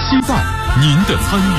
期待您的参与。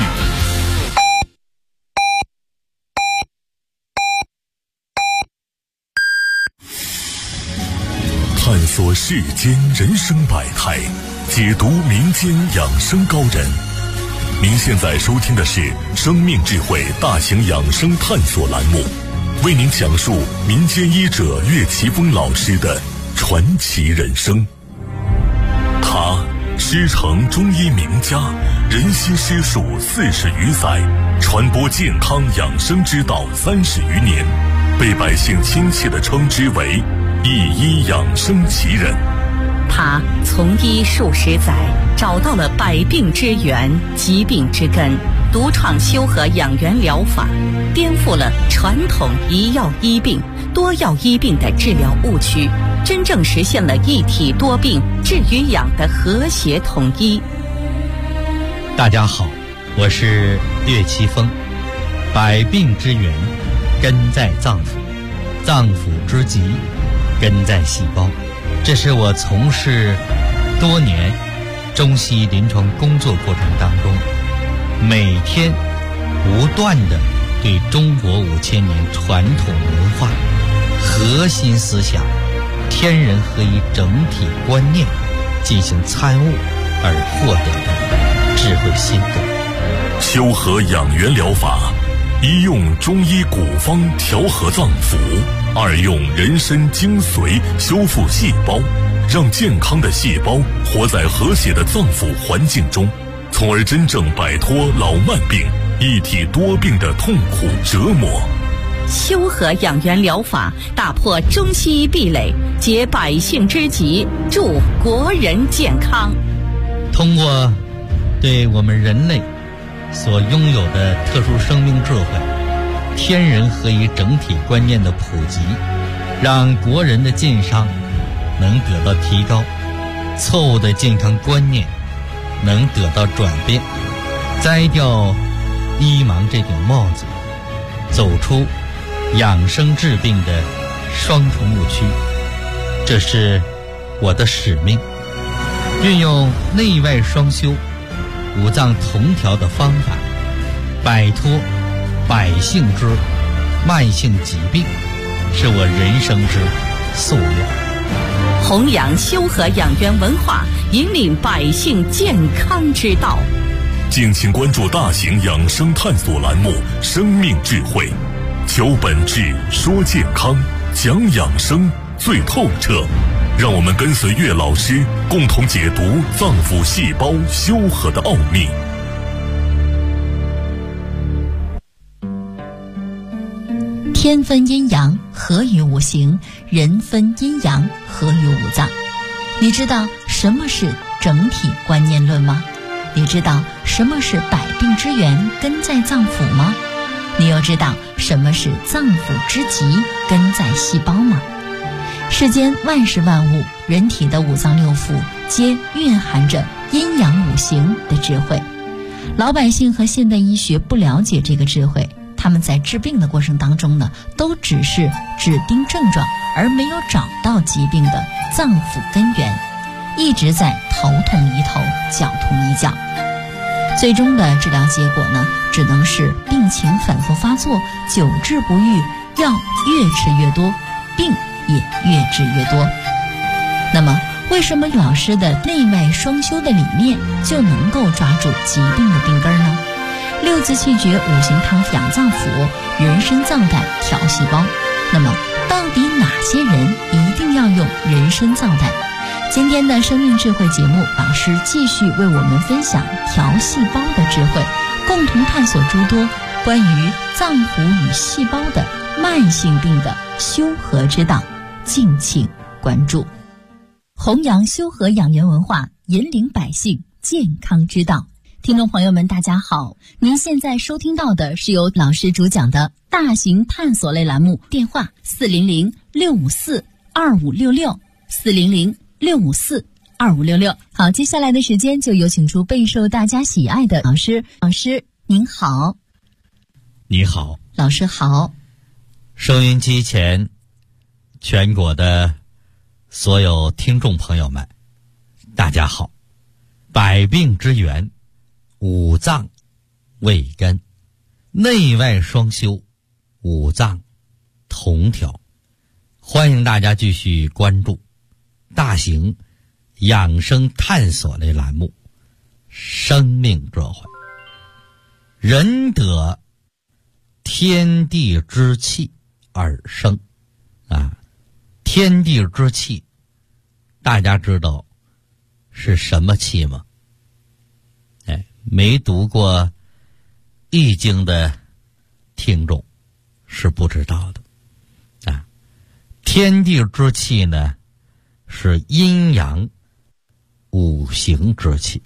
探索世间人生百态，解读民间养生高人。您现在收听的是生命智慧大型养生探索栏目，为您讲述民间医者岳奇峰老师的传奇人生。他师承中医名家，仁心师术40余载，传播健康养生之道30余年，被百姓亲切地称之为一医养生奇人。 他从医数十载，找到了百病之源、疾病之根，独创修和养元疗法，颠覆了传统一药医病、多药医病的治疗误区，真正实现了一体多病、治与养的和谐统一。 大家好，我是岳奇峰。百病之源根在脏腑，脏腑之疾根在细胞。这是我从事多年中西医临床工作过程当中，每天不断地对中国5000年传统文化核心思想天人合一整体观念进行参悟而获得的智慧心得。 修和养元疗法，一用中医古方调和脏腑，二用人参精髓修复细胞，让健康的细胞活在和谐的脏腑环境中，从而真正摆脱老慢病、一体多病的痛苦折磨。 修和养元疗法打破中西医壁垒，解百姓之急，助国人健康。 通过对我们人类所拥有的特殊生命智慧、天人合一整体观念的普及，让国人的健商能得到提高，错误的健康观念能得到转变，摘掉医盲这顶帽子，走出养生治病的双重误区。这是我的使命，运用内外双修、五脏同调的方法，摆脱百姓之慢性疾病，是我人生之夙愿。 弘扬修和养元文化，引领百姓健康之道。 敬请关注大型养生探索栏目《生命智慧》，求本质，说健康，讲养生最透彻。让我们跟随岳老师，共同解读脏腑细胞修和的奥秘。 天分阴阳，合于五行；人分阴阳，合于五脏。你知道什么是整体观念论吗？你知道什么是百病之源，根在脏腑吗？你又知道什么是脏腑之疾，根在细胞吗？世间万事万物，人体的五脏六腑皆蕴含着阴阳五行的智慧。老百姓和现代医学不了解这个智慧，他们在治病的过程当中呢，都只是指定症状，而没有找到疾病的脏腑根源，一直在头痛医头，脚痛医脚。最终的治疗结果呢，只能是病情反复发作，久治不愈，药越吃越多，病也越治越多。那么为什么老师的内外双修的理念就能够抓住疾病的病根呢？六字气诀五行汤养脏腑，人参藏胆调细胞。那么到底哪些人一定要用人参藏胆？今天的生命智慧节目，老师继续为我们分享调细胞的智慧，共同探索诸多关于脏腑与细胞的慢性病的修和之道，敬请关注。弘扬修和养元文化，引领百姓健康之道。听众朋友们大家好，您现在收听到的是由老师主讲的大型探索类栏目，电话400-654-2566 400-654-2566。好，接下来的时间就有请出备受大家喜爱的老师。老师您好。 你好。 老师好。 收音机前全国的所有听众朋友们大家好。百病之源五脏为根，内外双修，五脏同调。欢迎大家继续关注大型养生探索类栏目《生命智慧》。人得天地之气而生天地之气，大家知道是什么气吗？没读过易经的听众是不知道的天地之气呢，是阴阳五行之气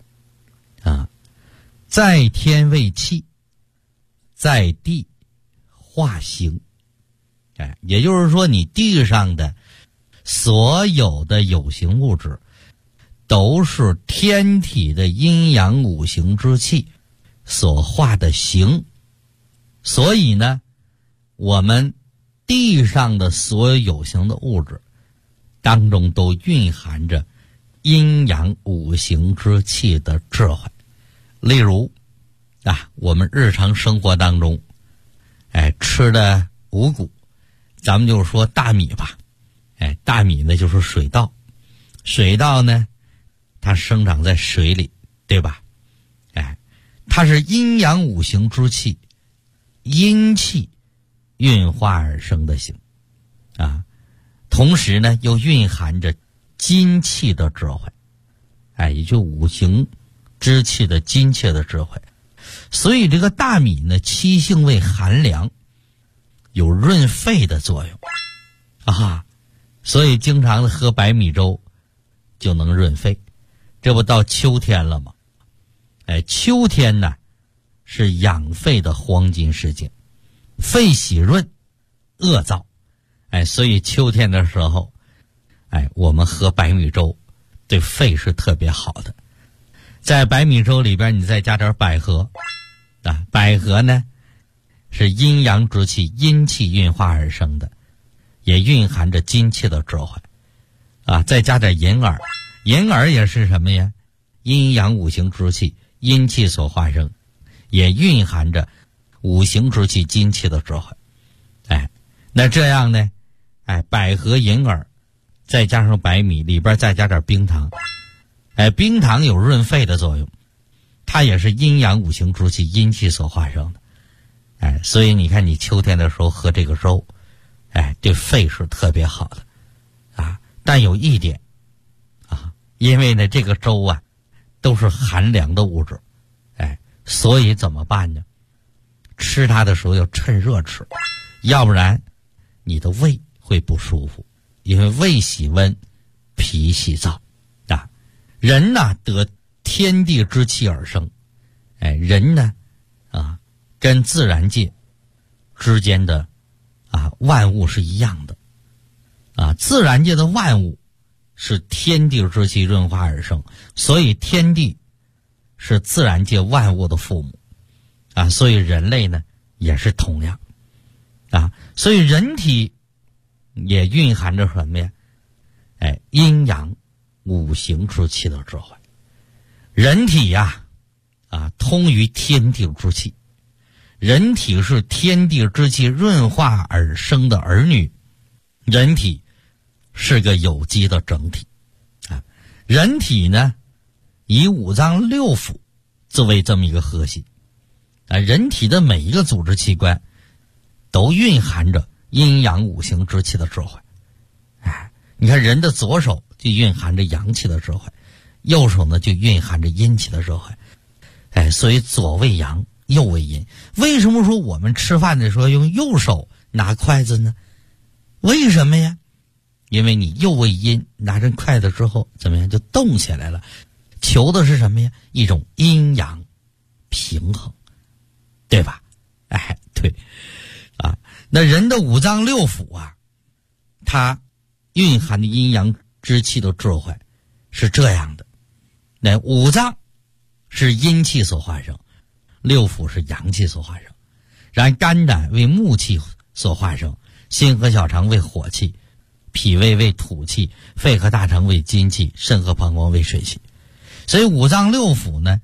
在天为气，在地化形也就是说，你地上的所有的有形物质都是天体的阴阳五行之气所化的形。所以呢，我们地上的所有有形的物质当中都蕴含着阴阳五行之气的智慧。例如我们日常生活当中吃的五谷，咱们就说大米吧。大米呢就是水稻，水稻呢它生长在水里，对吧？它是阴阳五行之气，阴气运化而生的形同时呢又蕴含着金气的智慧也就五行之气的金气的智慧。所以这个大米呢，气性为寒凉，有润肺的作用所以经常的喝白米粥就能润肺。这不到秋天了吗？秋天呢是养肺的黄金时节，肺喜润，恶燥所以秋天的时候我们喝白米粥对肺是特别好的。在白米粥里边你再加点百合百合呢是阴阳之气，阴气运化而生的，也蕴含着金气的智慧再加点银耳，银耳也是什么呀？阴阳五行之气，阴气所化生，也蕴含着五行之气，金气的智慧那这样呢百合银耳再加上白米，里边再加点冰糖冰糖有润肺的作用，它也是阴阳五行之气，阴气所化生的所以你看你秋天的时候喝这个粥对肺是特别好的但有一点因为呢这个粥都是寒凉的物质所以怎么办呢？吃它的时候要趁热吃，要不然你的胃会不舒服，因为胃喜温，脾喜燥人呢得天地之气而生人呢跟自然界之间的万物是一样的自然界的万物是天地之气润化而生，所以天地是自然界万物的父母所以人类呢也是同样所以人体也蕴含着什么呀？阴阳五行之气的智慧。人体通于天地之气，人体是天地之气润化而生的儿女，人体是个有机的整体人体呢以五脏六腑作为这么一个核心人体的每一个组织器官都蕴含着阴阳五行之气的智慧你看人的左手就蕴含着阳气的智慧，右手呢就蕴含着阴气的智慧所以左为阳，右为阴。为什么说我们吃饭的时候用右手拿筷子呢？为什么呀？因为你右为阴，拿着筷子之后怎么样就动起来了，求的是什么呀？一种阴阳平衡，对吧？对那人的五脏六腑它蕴含的阴阳之气的智慧是这样的。那五脏是阴气所化生，六腑是阳气所化生，然肝胆为木气所化生，心和小肠为火气，脾胃为土气，肺和大肠为金气，肾和膀胱为水气。所以五脏六腑呢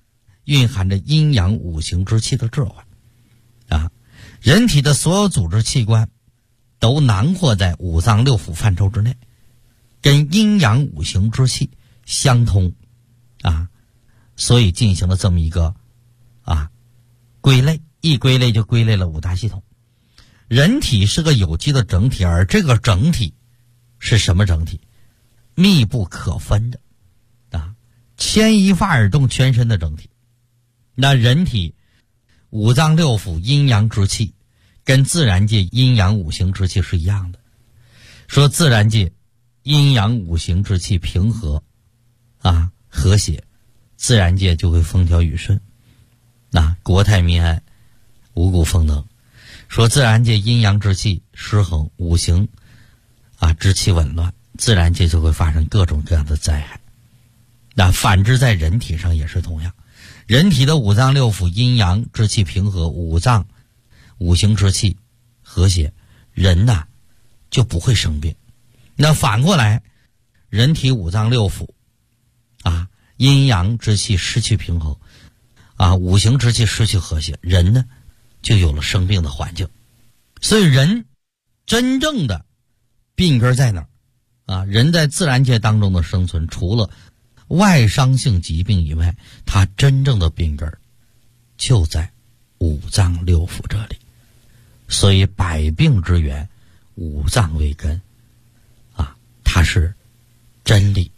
蕴含着阴阳五行之气的智慧啊。人体的所有组织器官都囊括在五脏六腑范畴之内，跟阴阳五行之气相通啊，所以进行了这么一个归类，一归类就归类了五大系统。人体是个有机的整体，而这个整体是什么整体？密不可分的啊，牵一发而动全身的整体。那人体五脏六腑阴阳之气跟自然界阴阳五行之气是一样的。说自然界阴阳五行之气平和和谐，自然界就会风调雨顺，国泰民安，五谷丰登。说自然界阴阳之气失衡，五行之气紊乱，自然界就会发生各种各样的灾害。那反之在人体上也是同样，人体的五脏六腑阴阳之气平和，五脏五行之气和谐，人就不会生病。那反过来，人体五脏六腑阴阳之气失去平衡五行之气失去和谐，人呢就有了生病的环境。所以人真正的病根在哪儿人在自然界当中的生存，除了外伤性疾病以外，他真正的病根就在五脏六腑这里。所以百病之源，五脏为根它是真理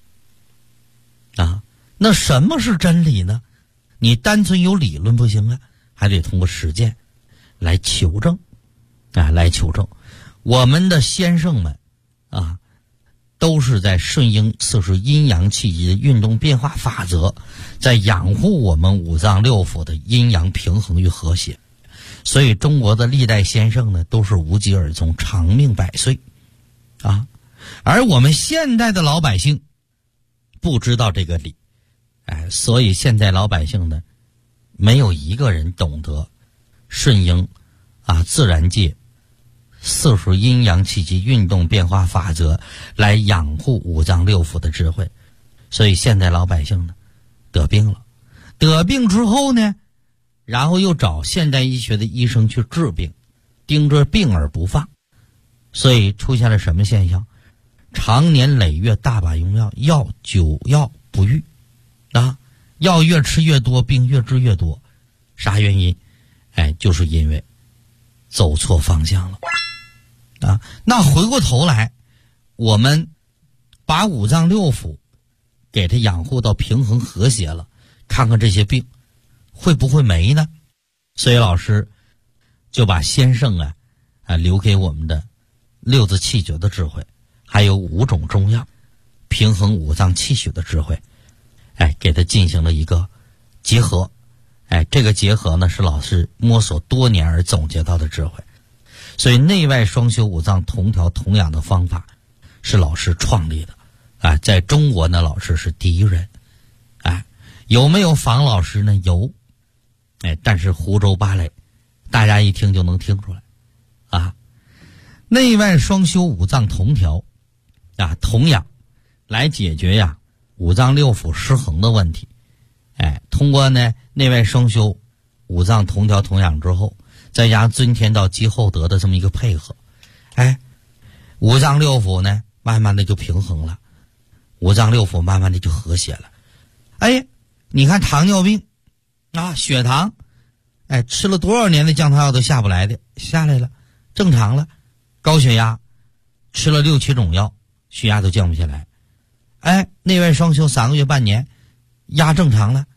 那什么是真理呢？你单纯有理论不行啊，还得通过实践来求证来求证。我们的先生们都是在顺应四时阴阳气机的运动变化法则，在养护我们五脏六腑的阴阳平衡与和谐。所以中国的历代先生呢，都是无疾而终，长命百岁而我们现代的老百姓不知道这个理，所以现在老百姓呢，没有一个人懂得顺应自然界四时阴阳气机运动变化法则来养护五脏六腑的智慧。所以现在老百姓呢得病了，得病之后呢，然后又找现代医学的医生去治病，盯着病而不放。所以出现了什么现象？常年累月大把用药，久药不愈药越吃越多，病越治越多。啥原因？就是因为走错方向了那回过头来，我们把五脏六腑给它养护到平衡和谐了，看看这些病会不会没呢？所以老师就把先生留给我们的六字气诀的智慧，还有5种中药平衡五脏气血的智慧给它进行了一个结合。这个结合呢，是老师摸索多年而总结到的智慧。所以内外双修五脏同调同养的方法是老师创立的在中国呢，老师是第一人有没有仿老师呢？有但是湖州芭蕾大家一听就能听出来内外双修五脏同调同养来解决五脏六腑失衡的问题。通过呢内外双修五脏同调同养之后，再加上尊天道积厚德的这么一个配合，五脏六腑呢慢慢的就平衡了，五脏六腑慢慢的就和谐了。你看糖尿病血糖吃了多少年的降糖药都下不来的，下来了，正常了。高血压吃了6、7种药，血压都降不下来。内外双修3个月半年，压正常了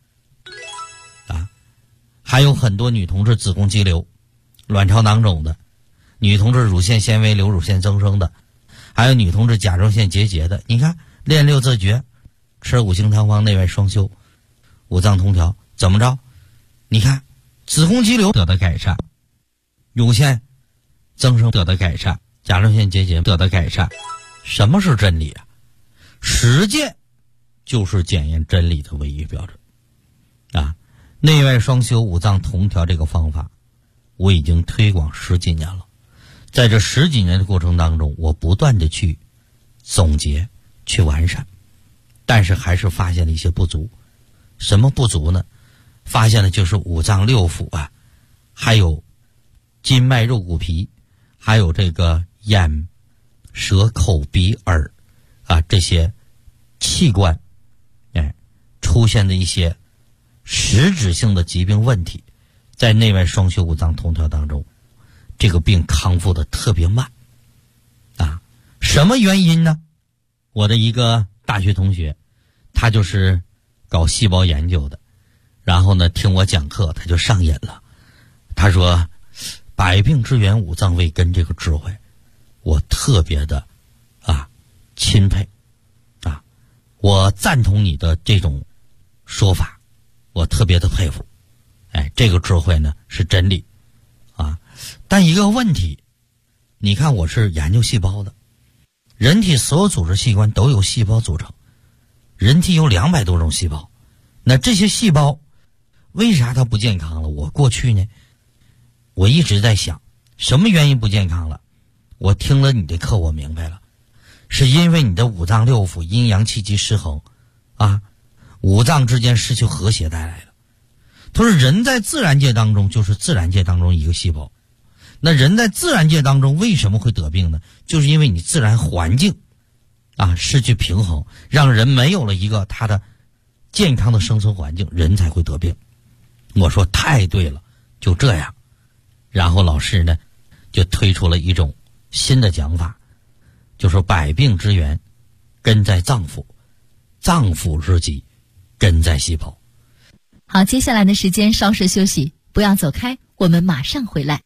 还有很多女同志子宫肌瘤、卵巢囊肿的，女同志乳腺纤维瘤、乳腺增生的，还有女同志甲状腺结节的。你看练6字诀，吃5行汤方，内外双修，五脏同调，怎么着？你看子宫肌瘤得到改善，乳腺增生得到改善，甲状腺结节得到改善。什么是真理实践就是检验真理的唯一标准内外双修五脏同调这个方法我已经推广10几年了。在这10几年的过程当中，我不断的去总结去完善，但是还是发现了一些不足。什么不足呢？ 发现的就是五脏六腑啊，还有筋脉肉骨皮，还有这个眼、舌、口、鼻、耳啊这些器官，出现的一些实质性的疾病问题，在内外双修五脏通调当中，这个病康复的特别慢啊。什么原因呢？我的一个大学同学，他就是搞细胞研究的，然后呢听我讲课他就上瘾了。他说百病之源五脏为根这个智慧我特别的钦佩啊，我赞同你的这种说法，我特别的佩服。这个智慧呢是真理啊。但一个问题，你看我是研究细胞的，人体所有组织器官都由细胞组成，人体有200多种细胞，那这些细胞为啥它不健康了？我过去呢我一直在想什么原因不健康了。我听了你的课我明白了，是因为你的五脏六腑阴阳气机失衡啊，五脏之间失去和谐带来的。他说人在自然界当中就是自然界当中一个细胞，那人在自然界当中为什么会得病呢？就是因为你自然环境失去平衡，让人没有了一个他的健康的生存环境，人才会得病。我说太对了，就这样。然后老师呢就推出了一种新的讲法，就说百病之源根在脏腑，脏腑之疾根在细胞。 好，接下来的时间稍事休息，不要走开，我们马上回来。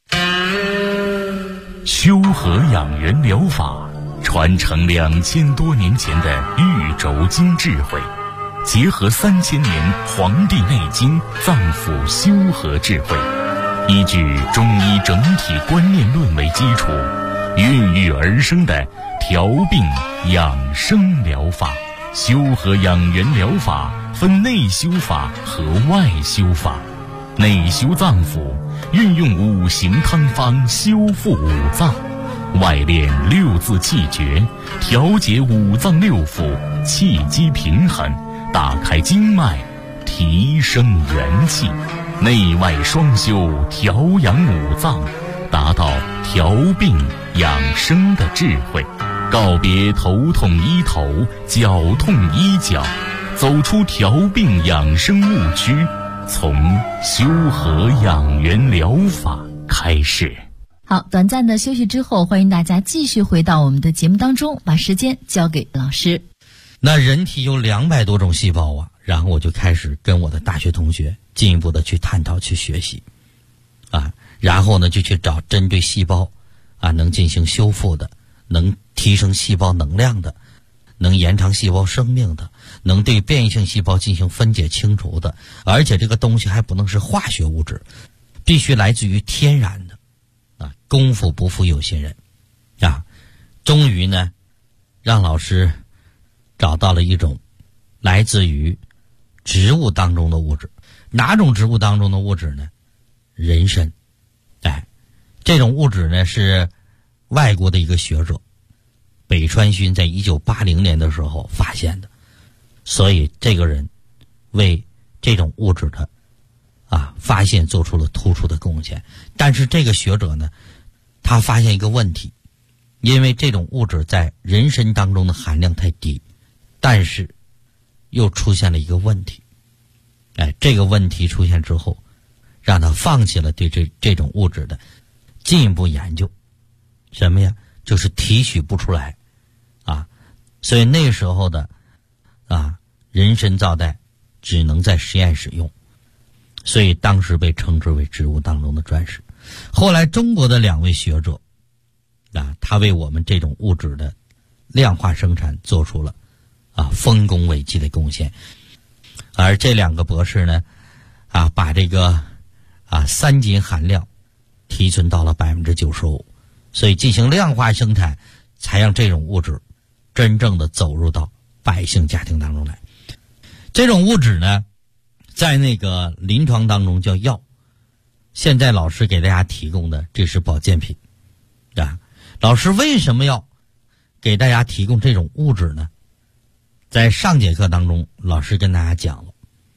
修和养元疗法传承2000多年前的玉轴经智慧，结合3000年《黄帝内经》脏腑修和智慧，依据中医整体观念论为基础，孕育而生的调病养生疗法。修和养元疗法分内修法和外修法。内修脏腑，运用五行汤方修复五脏；外练6字气诀，调节五脏六腑，气机平衡，打开经脉，提升元气。内外双修，调养五脏，达到调病养生的智慧。告别头痛医头，脚痛医脚，走出调病养生误区，从修和养元疗法开始。 好，短暂的休息之后，欢迎大家继续回到我们的节目当中，把时间交给老师。 那人体有200多种细胞啊，然后我就开始跟我的大学同学进一步的去探讨去学习然后呢就去找针对细胞能进行修复的，能提升细胞能量的，能延长细胞生命的，能对变异性细胞进行分解清除的，而且这个东西还不能是化学物质，必须来自于天然的功夫不负有心人终于呢让老师找到了一种来自于植物当中的物质。哪种植物当中的物质呢？人参。这种物质呢是外国的一个学者北川勋在1980年的时候发现的，所以这个人为这种物质的发现做出了突出的贡献。但是这个学者呢，他发现一个问题，因为这种物质在人参当中的含量太低，但是又出现了一个问题。这个问题出现之后，让他放弃了对这种物质的进一步研究。什么呀？就是提取不出来所以那时候的人参皂苷只能在实验室用，所以当时被称之为植物当中的钻石。后来中国的2位学者他为我们这种物质的量化生产做出了丰功伟绩的贡献。而这2个博士呢把这个三金含量提纯到了95%，所以进行量化生产，才让这种物质真正的走入到百姓家庭当中来。这种物质呢在那个临床当中叫药，现在老师给大家提供的这是保健品老师为什么要给大家提供这种物质呢？在上节课当中老师跟大家讲了，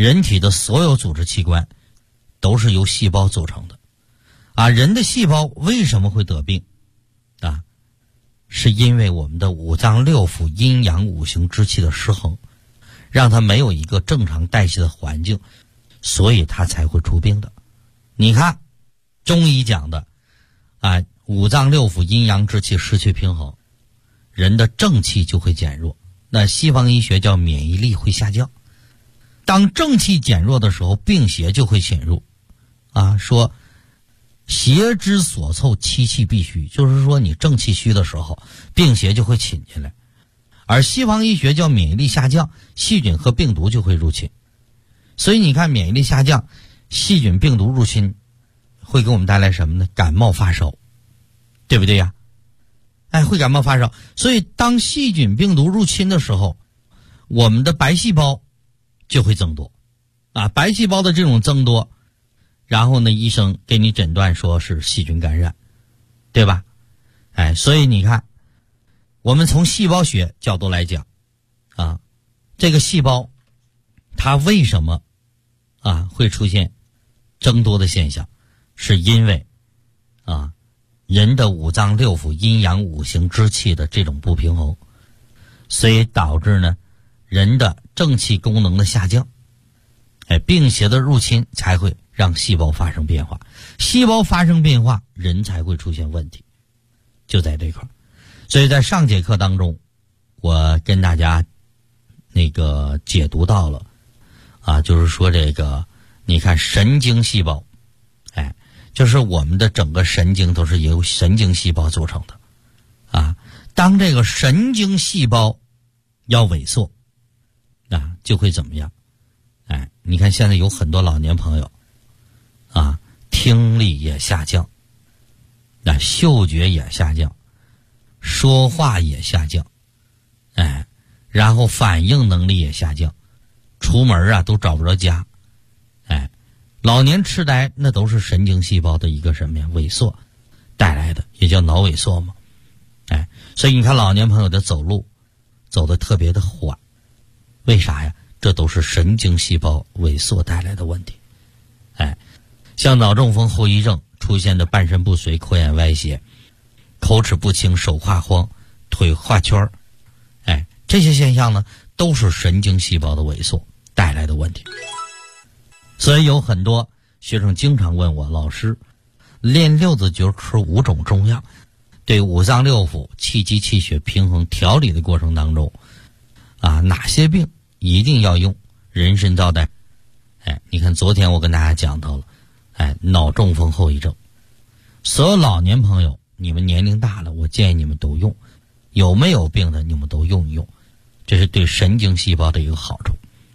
人体的所有组织器官都是由细胞组成的啊。人的细胞为什么会得病啊？是因为我们的五脏六腑阴阳五行之气的失衡，让它没有一个正常代谢的环境，所以它才会出病的。你看中医讲的啊，五脏六腑阴阳之气失去平衡，人的正气就会减弱，那西方医学叫免疫力会下降。当正气减弱的时候，病邪就会侵入啊。说邪之所凑，气气必虚，就是说你正气虚的时候，病邪就会侵进来。而西方医学叫免疫力下降，细菌和病毒就会入侵。所以你看免疫力下降，细菌病毒入侵会给我们带来什么呢？感冒发烧，对不对呀？会感冒发烧。所以当细菌病毒入侵的时候，我们的白细胞就会增多啊。白细胞的这种增多，然后呢医生给你诊断说是细菌感染，对吧？所以你看我们从细胞学角度来讲啊，这个细胞它为什么啊会出现增多的现象，是因为啊人的五脏六腑阴阳五行之气的这种不平衡，所以导致呢人的正气功能的下降，病邪的入侵才会让细胞发生变化，细胞发生变化，人才会出现问题，就在这块。所以在上节课当中，我跟大家解读到了啊，就是说这个你看神经细胞，就是我们的整个神经都是由神经细胞组成的啊。当这个神经细胞要萎缩啊，就会怎么样？你看现在有很多老年朋友啊，听力也下降，嗅觉也下降，说话也下降，然后反应能力也下降，出门啊都找不着家，老年痴呆那都是神经细胞的一个什么呀？萎缩带来的，也叫脑萎缩嘛。所以你看老年朋友的走路走得特别的缓，为啥呀？这都是神经细胞萎缩带来的问题。像脑中风后遗症出现的半身不遂、口眼歪斜、口齿不清、手画慌、腿画圈，这些现象呢都是神经细胞的萎缩带来的问题。所以有很多学生经常问我，老师，练六字诀吃5种中药，对五脏六腑气机气血平衡调理的过程当中啊，哪些病一定要用人参皂苷？你看昨天我跟大家讲到了脑中风后遗症，所有老年朋友你们年龄大了，我建议你们都用，有没有病的你们都用一用，这是对神经细胞的一个好处。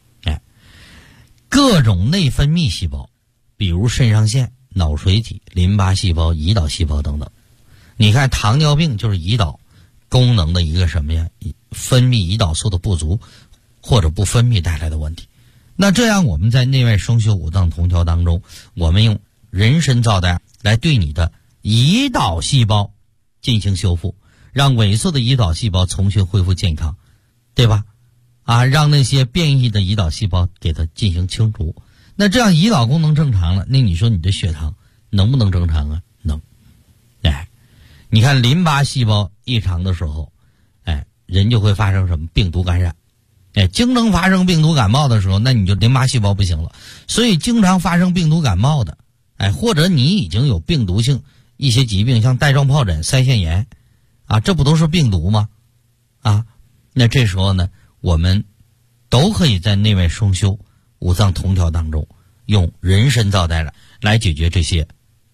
各种内分泌细胞，比如肾上腺、脑垂体、淋巴细胞、胰岛细胞等等。你看糖尿病就是胰岛功能的一个什么呀？分泌胰岛素的不足或者不分泌带来的问题。那这样我们在内外双修五脏同调当中，我们用人参皂苷来对你的胰岛细胞进行修复，让萎缩的胰岛细胞重新恢复健康，对吧？让那些变异的胰岛细胞给它进行清除。那这样胰岛功能正常了，那你说你的血糖能不能正常啊？能。你看淋巴细胞异常的时候，人就会发生什么？病毒感染。经常发生病毒感冒的时候，那你就淋巴细胞不行了。所以经常发生病毒感冒的，或者你已经有病毒性一些疾病，像带状疱疹、腮腺炎这不都是病毒吗？那这时候呢，我们都可以在内外双修五脏同调当中用人参皂苷来解决这些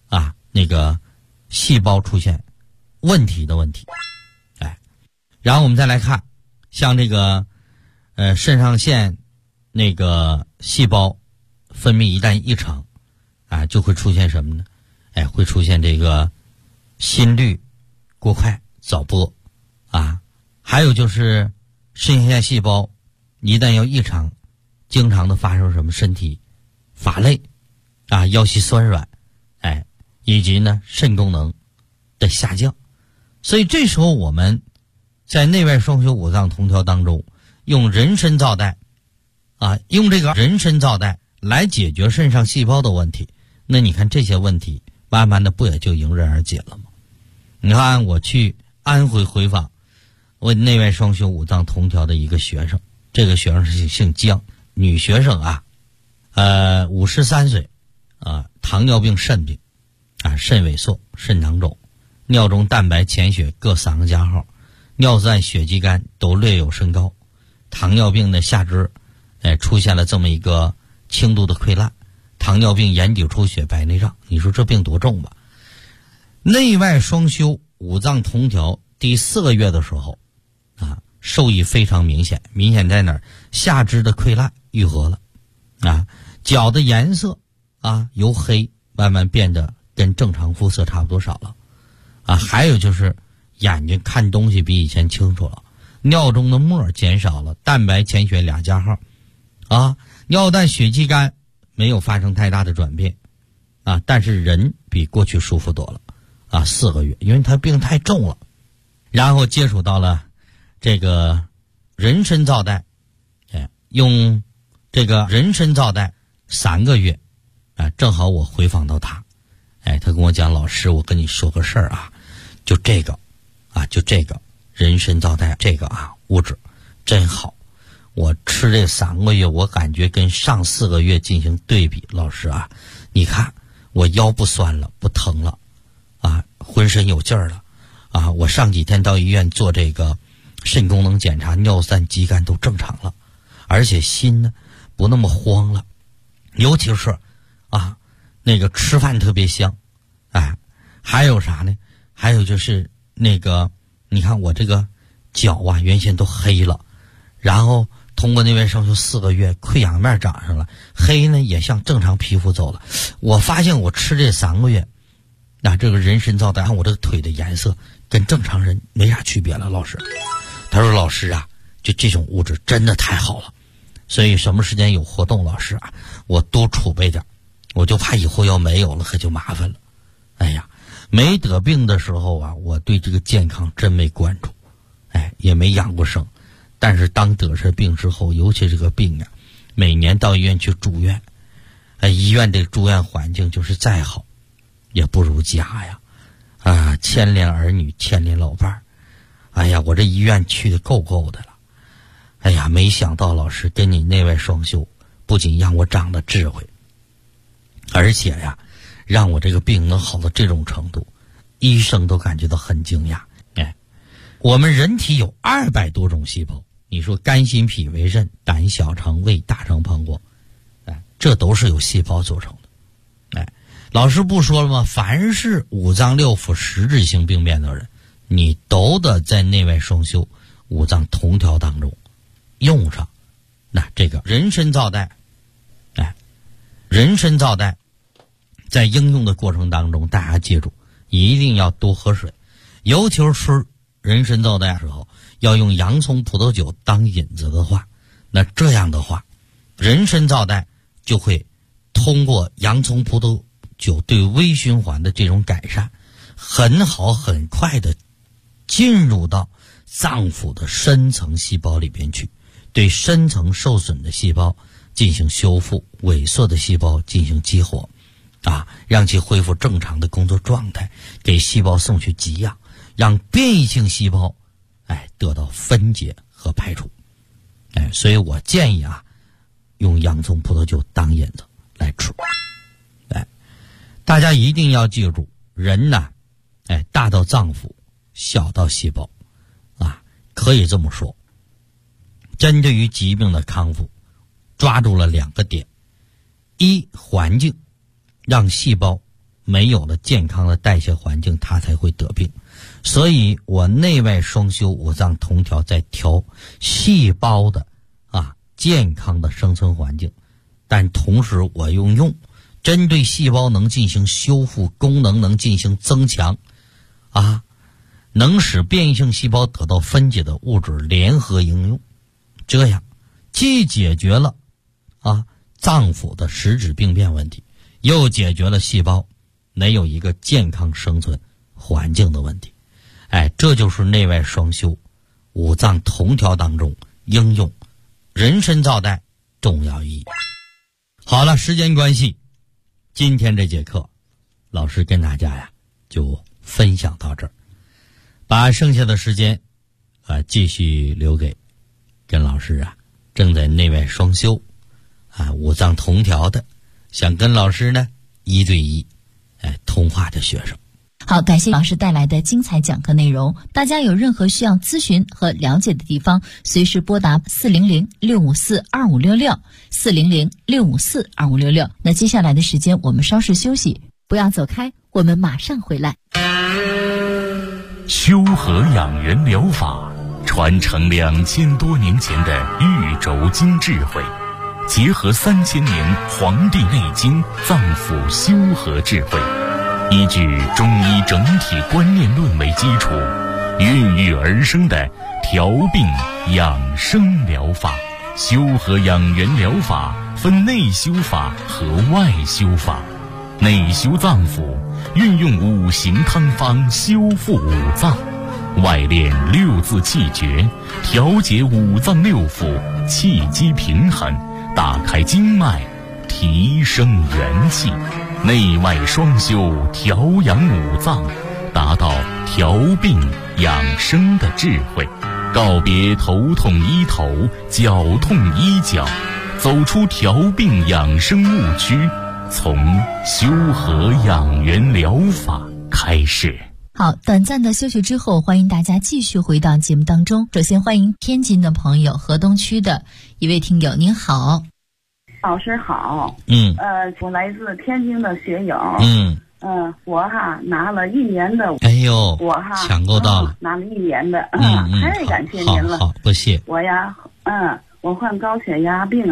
细胞出现问题的问题。然后我们再来看像这个肾上腺细胞分泌一旦异常就会出现什么呢？会出现这个心率过快、早搏还有就是肾上腺细胞一旦要异常，经常的发生什么？身体乏累腰膝酸软，以及呢肾功能的下降。所以这时候我们在内外双修五脏同调当中，用人参皂苷用这个人参皂苷来解决肾上细胞的问题，那你看这些问题慢慢的不也就迎刃而解了吗？你看我去安徽回访我内外双修五脏同调的一个学生，这个学生是姓姜，女学生53岁糖尿病肾病肾萎缩、肾囊肿，尿中蛋白、潜血各3个加号，尿酸、血肌酐都略有升高，糖尿病的下肢出现了这么一个轻度的溃烂，糖尿病眼底出血、白内障，你说这病多重吧？内外双修五脏同调第4个月的时候受益非常明显，明显在哪儿？下肢的溃烂愈合了脚的颜色由黑慢慢变得跟正常肤色差不多少了还有就是眼睛看东西比以前清楚了，尿中的沫减少了，蛋白、潜血2加号尿蛋、血肌酐没有发生太大的转变但是人比过去舒服多了4个月，因为他病太重了。然后接触到了这个人参皂苷用这个人参皂苷3个月正好我回访到他他跟我讲，老师我跟你说个事儿就这个人参皂苷这个物质真好，我吃这3个月我感觉跟上4个月进行对比，老师你看我腰不酸了，不疼了浑身有劲儿了我上几天到医院做这个肾功能检查，尿酸、肌酐都正常了，而且心呢不那么慌了，尤其是那个吃饭特别香还有啥呢？还有就是那个你看我这个脚原先都黑了，然后通过内外双修4个月，溃疡面长上了，黑呢也向正常皮肤走了。我发现我吃这3个月这个人参皂苷我这个腿的颜色跟正常人没啥区别了，老师。他说老师就这种物质真的太好了，所以什么时间有活动，老师我多储备点，我就怕以后要没有了可就麻烦了。没得病的时候我对这个健康真没关注也没养过生，但是当得上病之后，尤其这个病每年到医院去住院医院这个住院环境就是再好也不如家牵连儿女，牵连老伴儿我这医院去的够的了没想到老师跟你内外双修不仅让我长了智慧，而且让我这个病能好到这种程度，医生都感觉到很惊讶我们人体有200多种细胞，你说肝、心、脾、胃、肾、胆、小肠、胃、大肠、膀胱这都是由细胞组成的老师不说了吗？凡是五脏六腑实质性病变的人，你都得在内外双修五脏同调当中用上这个人参皂苷人参皂苷在应用的过程当中，大家记住一定要多喝水，尤其是吃人参皂苷的时候要用洋葱葡萄酒当引子的话，那这样的话人参皂苷就会通过洋葱葡萄酒对微循环的这种改善，很好很快的进入到脏腑的深层细胞里边去，对深层受损的细胞进行修复，萎缩的细胞进行激活让其恢复正常的工作状态，给细胞送去给养，让变异性细胞得到分解和排除所以我建议用洋葱葡萄酒当引子来吃大家一定要记住，人大到脏腑，小到细胞可以这么说，针对于疾病的康复抓住了2个点：一，环境，让细胞没有了健康的代谢环境，它才会得病。所以我内外双修五脏同调，在调细胞的健康的生存环境，但同时我用针对细胞能进行修复，功能能进行增强能使变异性细胞得到分解的物质联合应用，这样既解决了脏腑的实质病变问题，又解决了细胞没有一个健康生存环境的问题这就是内外双修五脏同调当中应用人参皂苷重要意义。好了，时间关系，今天这节课老师跟大家呀就分享到这儿，把剩下的时间继续留给跟老师正在内外双修五脏同调的，想跟老师呢1对1通话的学生。 好，感谢老师带来的精彩讲课内容。大家有任何需要咨询和了解的地方，随时拨打400-654-2566，400-654-2566。那接下来的时间我们稍事休息，不要走开，我们马上回来。 修和养元疗法传承2000多年前的玉轴经智慧，结合3000年《黄帝内经》脏腑修和智慧，依据中医整体观念论为基础，孕育而生的调病养生疗法。修和养元疗法分内修法和外修法。内修脏腑，运用5行汤方修复5脏；外练6字气诀，调节5脏6腑，气机平衡，打开经脉，提升元气。内外双修，调养5脏，达到调病养生的智慧。告别头痛医头，脚痛医脚，走出调病养生误区，从修和养元疗法开始。 好，短暂的休息之后，欢迎大家继续回到节目当中。首先欢迎天津的朋友，河东区的一位听友，您好。 老师好。我来自天津的学友。我拿了1年的。 哎呦， 我抢购到了， 拿了1年的。太感谢您了。 好，不谢。 我我患高血压病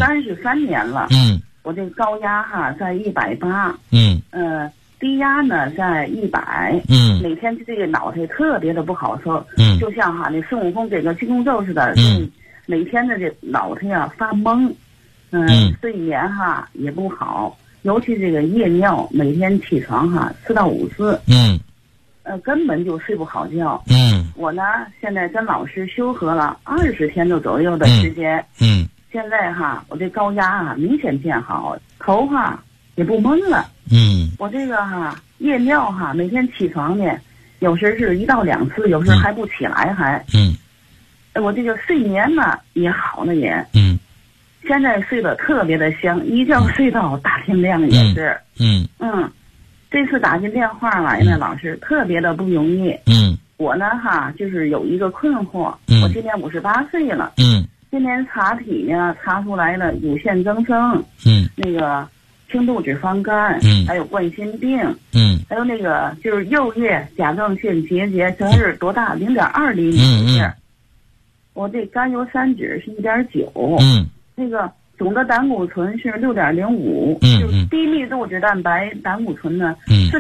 33年了。我这高压在180。低压呢在100。每天这个脑袋特别的不好受。就像那孙悟空这个气功咒似的。每天的这脑袋发懵。睡眠也不好，尤其这个夜尿，每天起床4到5次。根本就睡不好觉。我呢现在跟老师修和了20天的左右的时间。现在我这高压明显变好，头也不闷了。我这个夜尿每天起床呢，有时是1到2次，有时还不起来还。我这个睡眠呢也好了也。现在睡得特别的香，一觉睡到大天亮也是。这次打进电话来呢，老师特别的不容易。我呢就是有一个困惑。我今年58岁了。今年查体呢查出来了乳腺增生。那个轻度脂肪肝。还有冠心病。还有那个就是右叶甲状腺结节，这是多大？0.2厘米。我这甘油三酯是1.9。那个总的胆固醇是6.05。就是低密度脂蛋白胆固醇呢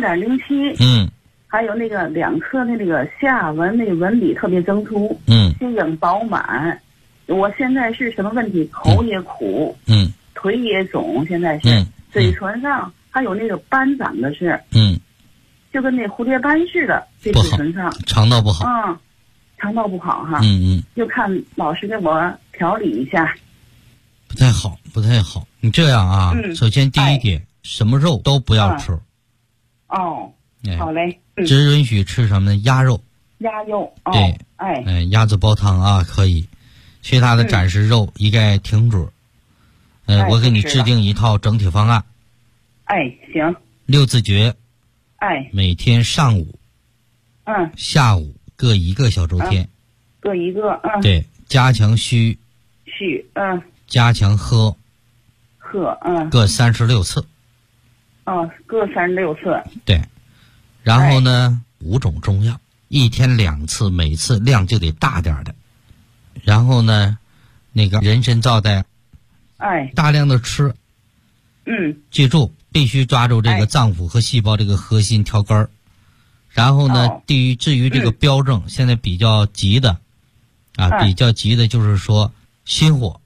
4.07。还有那个2侧的那个下纹那个纹理特别增粗。心影饱满。我现在是什么问题？口也苦。腿也肿，现在是。嘴唇上还有那个斑长的是。就跟那蝴蝶斑似的，这嘴唇上。 肠道不好。 肠道不好就看老师给我调理一下。 不太好。你这样首先第一点，什么肉都不要吃。 好嘞。 只允许吃什么呢？鸭肉。 鸭肉。 对。鸭子煲汤可以，其他的暂时肉一概停止。我给你制定一套整体方案。 行。 6字诀。每天上午。下午各1个小周天。 各1个。 对，加强虚。加强喝。各36次。 各36次。 对。然后呢，5种中药，1天2次，每次量就得大点的。然后呢，那个人参皂苷，大量的吃。记住，必须抓住这个脏腑和细胞这个核心调根儿。然后呢，至于这个标症，现在比较急的，比较急的就是说心火。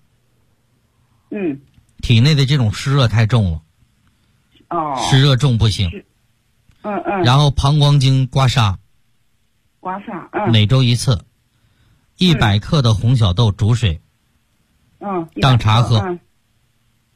体内的这种湿热太重了。湿热重不行。然后膀胱经刮痧。每周1次。100克的红小豆煮水。当茶喝。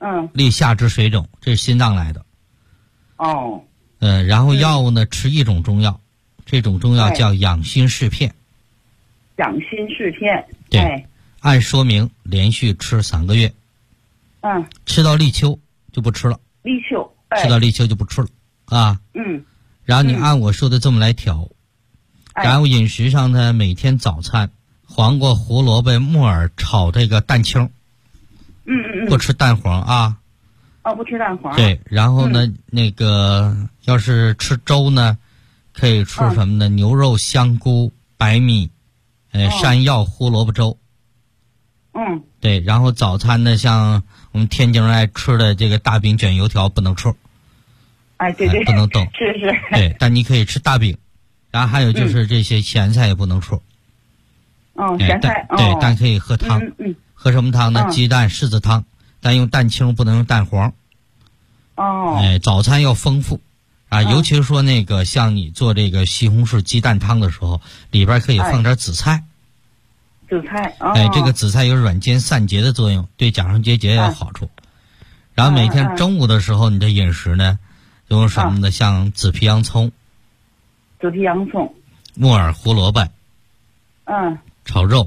立下肢水肿，这是心脏来的。 哦。 然后药物呢，吃一种中药，这种中药叫养心适片。 养心适片。 对。按说明连续吃3个月。吃到立秋就不吃了。 立秋。 吃到立秋就不吃了啊。然后你按我说的这么来调。然后饮食上呢，每天早餐黄瓜、胡萝卜、木耳炒这个蛋清。不吃蛋黄啊。 不吃蛋黄。 对，然后呢，那个要是吃粥呢，可以吃什么呢？牛肉、香菇、白米，山药、胡萝卜粥。对，然后早餐呢，像我们天津人爱吃的这个大饼卷油条不能吃。 对对， 不能动。 是。 对，但你可以吃大饼，然后还有就是这些咸菜也不能吃。 咸菜。 对，但可以喝汤。喝什么汤呢？鸡蛋柿子汤，但用蛋清，不能用蛋黄。早餐要丰富啊，尤其是说那个像你做这个西红柿鸡蛋汤的时候，里边可以放点紫菜。 紫菜。 这个紫菜有软坚散结的作用，对甲状结节有好处。然后每天中午的时候，你的饮食呢，用什么呢？像紫皮洋葱。 紫皮洋葱。 木耳、胡萝卜。炒肉。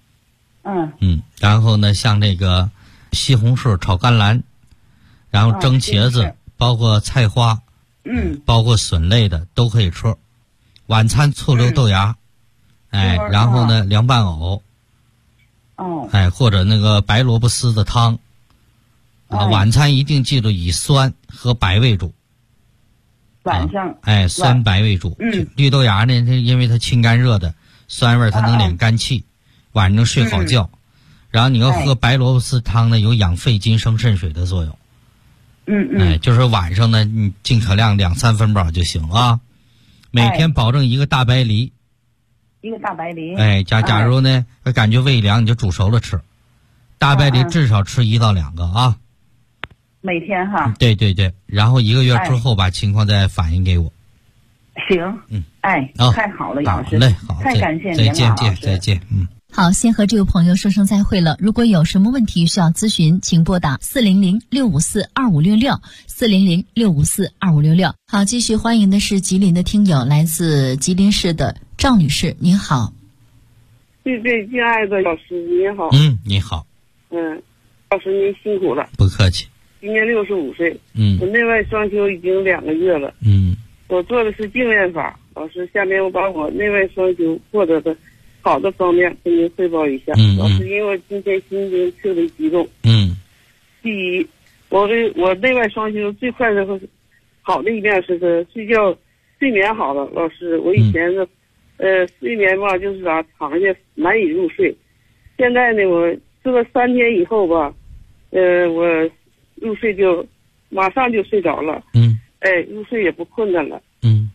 然后呢，像这个西红柿炒甘蓝，然后蒸茄子，包括菜花，包括笋类的都可以吃。晚餐醋溜豆芽，然后呢凉拌藕，或者那个白萝卜丝的汤。晚餐一定记住以酸和白为主。 晚上。 酸白为主。绿豆芽呢，因为它清肝热的，酸味它能敛肝气，晚上睡好觉。然后你要喝白萝卜丝汤呢，有养肺金生肾水的作用。就是晚上呢，你尽可量2-3分饱就行啊。每天保证一个大白梨。 一个大白梨。 假如呢，感觉胃凉，你就煮熟了吃。大白梨至少吃1到2个啊。 每天哈。 对，然后1个月之后把情况再反映给我。 行。太好了，老师。 好嘞，好， 太感谢您了， 再见。 好，先和这位朋友说声再会了。如果有什么问题需要咨询，请拨打400-654-2566 400-654-2566。好，继续欢迎的是吉林的听友，来自吉林市的赵女士，您好。 对，亲爱的老师您好。 你好。 老师您辛苦了。 不客气。 今年65岁。我内外双修已经2个月了。我做的是净练法。老师，下面我把我内外双修获得的好的方面跟您汇报一下。老师，因为我今天心情特别激动。第一，我内外双修最快的好的一面是睡眠好了。老师，我以前的睡眠吧，就是躺下难以入睡。现在呢，我吃了3天以后吧，我入睡就马上就睡着了。入睡也不困难了。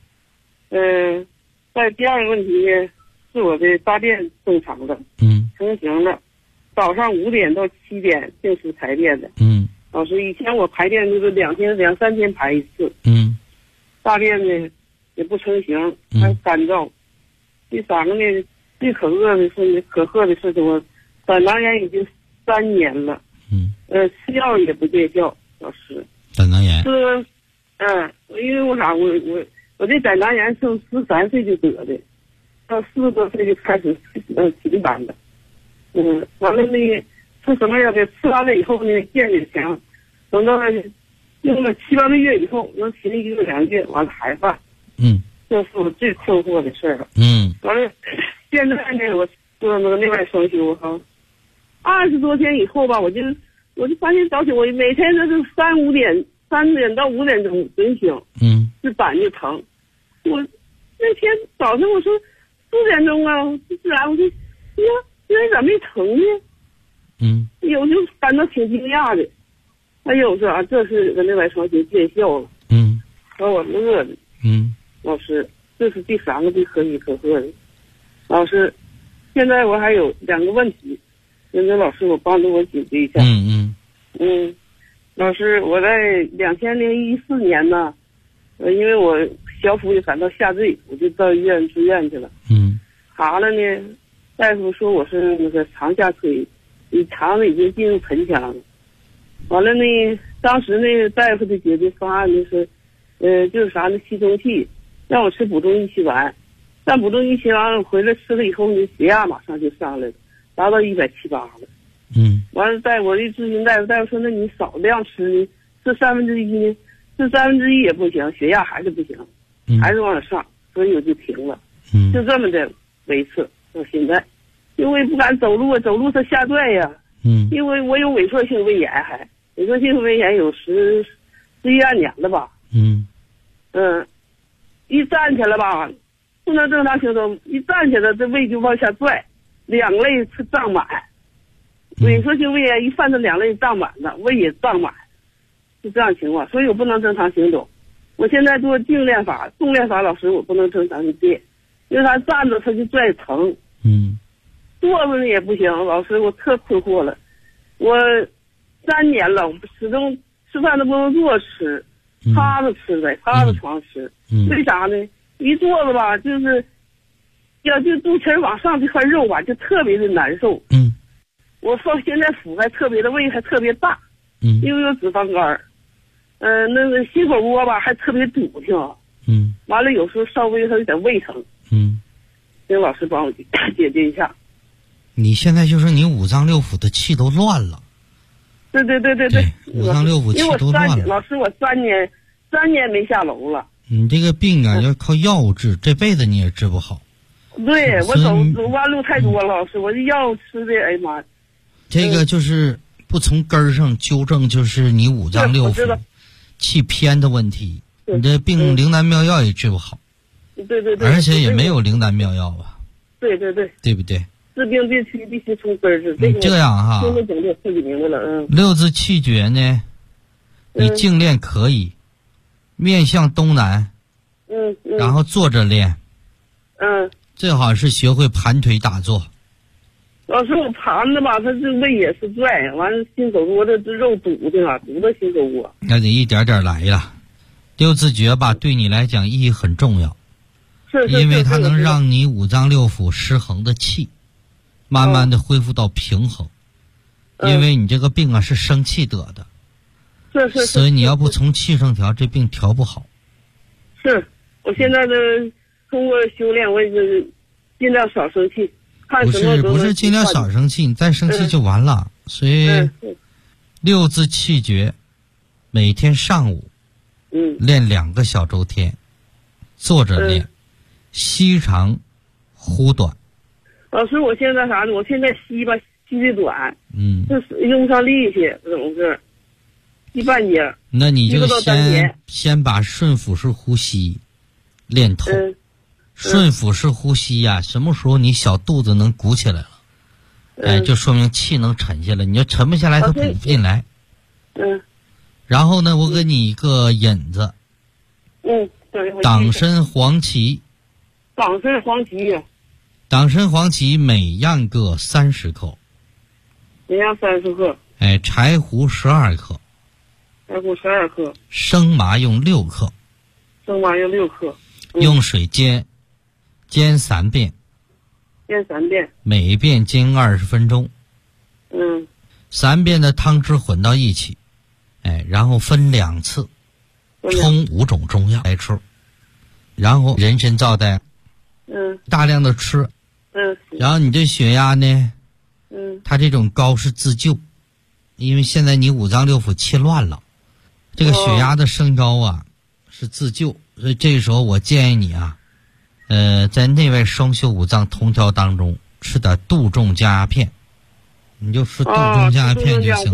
再第二个问题呢，是我的大便正常的。成型了，早上5点到7点定时排便的。老师，以前我排便就是2-3天排一次。大便呢也不成型，还干燥。第3个呢，最可贺的是我胆囊炎已经3年了。吃药也不见效。老师， 胆囊炎。 因为我这胆囊炎从13岁就得的，到40多岁就开始频繁的。完了吃什么药的，吃完了以后呢，见着强，等到用了7-8个月以后，能停1个2个月，完了还犯。这是我最困惑的事了。完了，现在呢，我做那个内外双修哈，20多天以后吧，我就发现早起，我每天都是3点到5点钟准醒。这胆就疼。我那天早上我说4点钟啊，自然我说今天咋没疼呢？有就感到挺惊讶的。还有说这是内外双修见效了。把我乐的。老师，这是第3个最可喜可贺的。老师，现在我还有2个问题，那老师我帮助我解决一下。老师，我在2014年呢，因为我小腹也感到下坠，我就到医院住院去了。查了呢，大夫说我是那个肠下垂，你肠子已经进入盆腔了。 完了呢，当时那个大夫的解决方案呢是，就是啥呢，吸中气，让我吃补中益气丸。但补中益气丸回来吃了以后呢，血压马上就上来了，达到170、180了。完了，我一咨询大夫说，那你少量吃呢，吃1/3呢，吃1/3也不行，血压还是不行，还是往上，所以我就停了。就这么的维持到现在，因为不敢走路啊，走路它下拽呀。因为我有萎缩性胃炎，萎缩性胃炎有11、12年了吧。一站起来吧，不能正常行走，一站起来这胃就往下拽，两肋是胀满。萎缩性胃炎一犯，这两肋胀满了，胃也胀满，是这样情况，所以我不能正常行走。我现在做静练法、动练法，老师我不能正常去练，因为他站着他就拽疼。坐着也不行，老师我特困惑了。我3年了，我始终吃饭都不能坐吃，趴着吃呗，趴着床吃。为啥呢？一坐着吧，就是要就肚脐往上这块肉吧，就特别的难受。我现在腹还特别的胃还特别大，因为有脂肪肝。那个心口窝吧还特别堵挺。完了有时候稍微还有点胃疼。请老师帮我解决一下。 你现在就是你五脏六腑的气都乱了。 对， 五脏六腑气都乱了。 老师，我3年没下楼了。 你这个病啊，要靠药物治，这辈子你也治不好。 对，我走弯路太多了，老师，我这药吃的，哎呀妈！ 这个就是不从根儿上纠正，就是你五脏六腑气偏的问题。你这病灵丹妙药也治不好。 对， 而且也没有灵丹妙药啊。 对， 对不对？ 治病必须从根儿治。 这样哈， 听得懂的自己明白了。 6字气诀呢，你静练可以，面向东南，然后坐着练，最好是学会盘腿打坐。 老师，我盘着吧，他这胃也是拽，完了心口窝这肉堵的啊，堵到心口窝。 那得一点点来呀。6字诀吧，对你来讲意义很重要，因为它能让你五脏六腑失衡的气慢慢的恢复到平衡。因为你这个病啊是生气得的，所以你要不从气上调，这病调不好。 是我现在的通过修炼，我也是尽量少生气。 不是尽量少生气，你再生气就完了。所以6字气诀每天上午练2个小周天，坐着练，吸长呼短。 老师，我现在啥呢？我现在吸的短，就是用不上力气，总是吸半截。 那你就先把顺腹式呼吸练透。顺腹式呼吸呀，什么时候你小肚子能鼓起来了，就说明气能沉下来。你要沉不下来，它补不进来。然后呢，我给你一个引子。党参黄芪。 党参黄芪。 党参黄芪每样各30克。 每样30克。 柴胡12克。 柴胡12克。 生麻用6克。 生麻用6克。 用水煎3遍。 煎3遍。 每一遍煎20分钟。3遍的汤汁混到一起，然后分2次，冲5种中药来吃，然后人参皂苷，大量的吃，然后你这血压呢，它这种高是自救，因为现在你五脏六腑气乱了，这个血压的升高啊是自救，所以这时候我建议你啊，在内外双修五脏同调当中吃点杜仲降压片，你就吃杜仲降压片就行。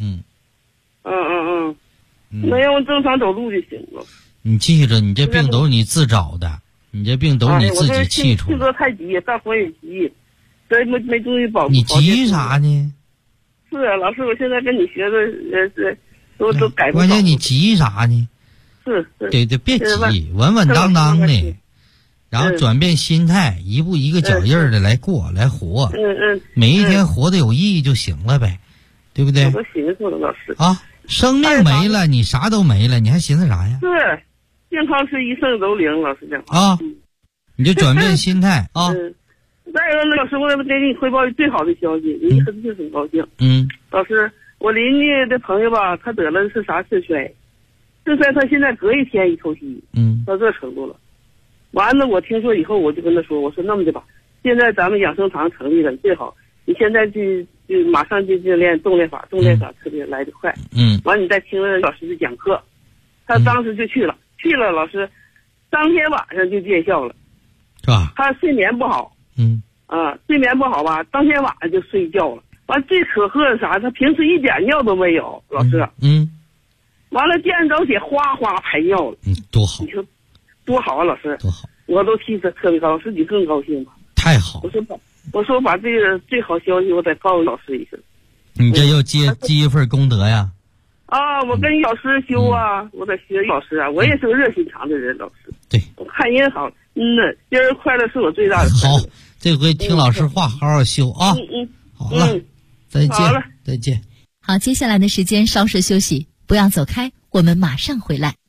那要正常走路就行了。 你记着，你这病都是你自找的，你这病都是你自己气出来的。 性格太急，大火也急，所以没注意保护。 你急啥呢？ 是啊，老师，我现在跟你学的都改不好。 关键你急啥呢？ 是。 对，别急，稳稳当当的，然后转变心态，一步一个脚印的来过来活。每一天活得有意义就行了呗，对不对？ 我都寻思了，老师啊。生命没了，你啥都没了，你还寻思啥呀？ 是，健康是一胜都灵，老师讲啊，你就转变心态啊。 再一个，老师，我给你汇报最好的消息，你肯定很高兴。 嗯， 老师， 我邻居的朋友吧，他得了是啥肾衰，他现在隔一天一透析，到这程度了。完了，我听说以后，我就跟他说，我说那么的吧，现在咱们养生堂成立了，最好你现在就马上就练动练法特别来得快。完了你再听了老师的讲课，他当时就去了，老师当天晚上就见效了， 是吧？ 他睡眠不好，睡眠不好吧，当天晚上就睡觉了。完最可贺的啥？他平时一点尿都没有，老师。完了见着血哗哗排尿了。 多好！ 你说多好啊，老师。 多好！ 我都替他特别高兴，自己更高兴吧。 太好！ 我说把这个最好消息我得告诉老师一声。 你这要积一份功德呀。 我跟老师修啊，我得学老师啊，我也是个热心肠的人，老师。 对， 我看人好，今儿快乐是我最大的快乐。 好，这回听老师话，好好修啊。好了，再见。 好了， 再见。 好，接下来的时间稍事休息，不要走开，我们马上回来。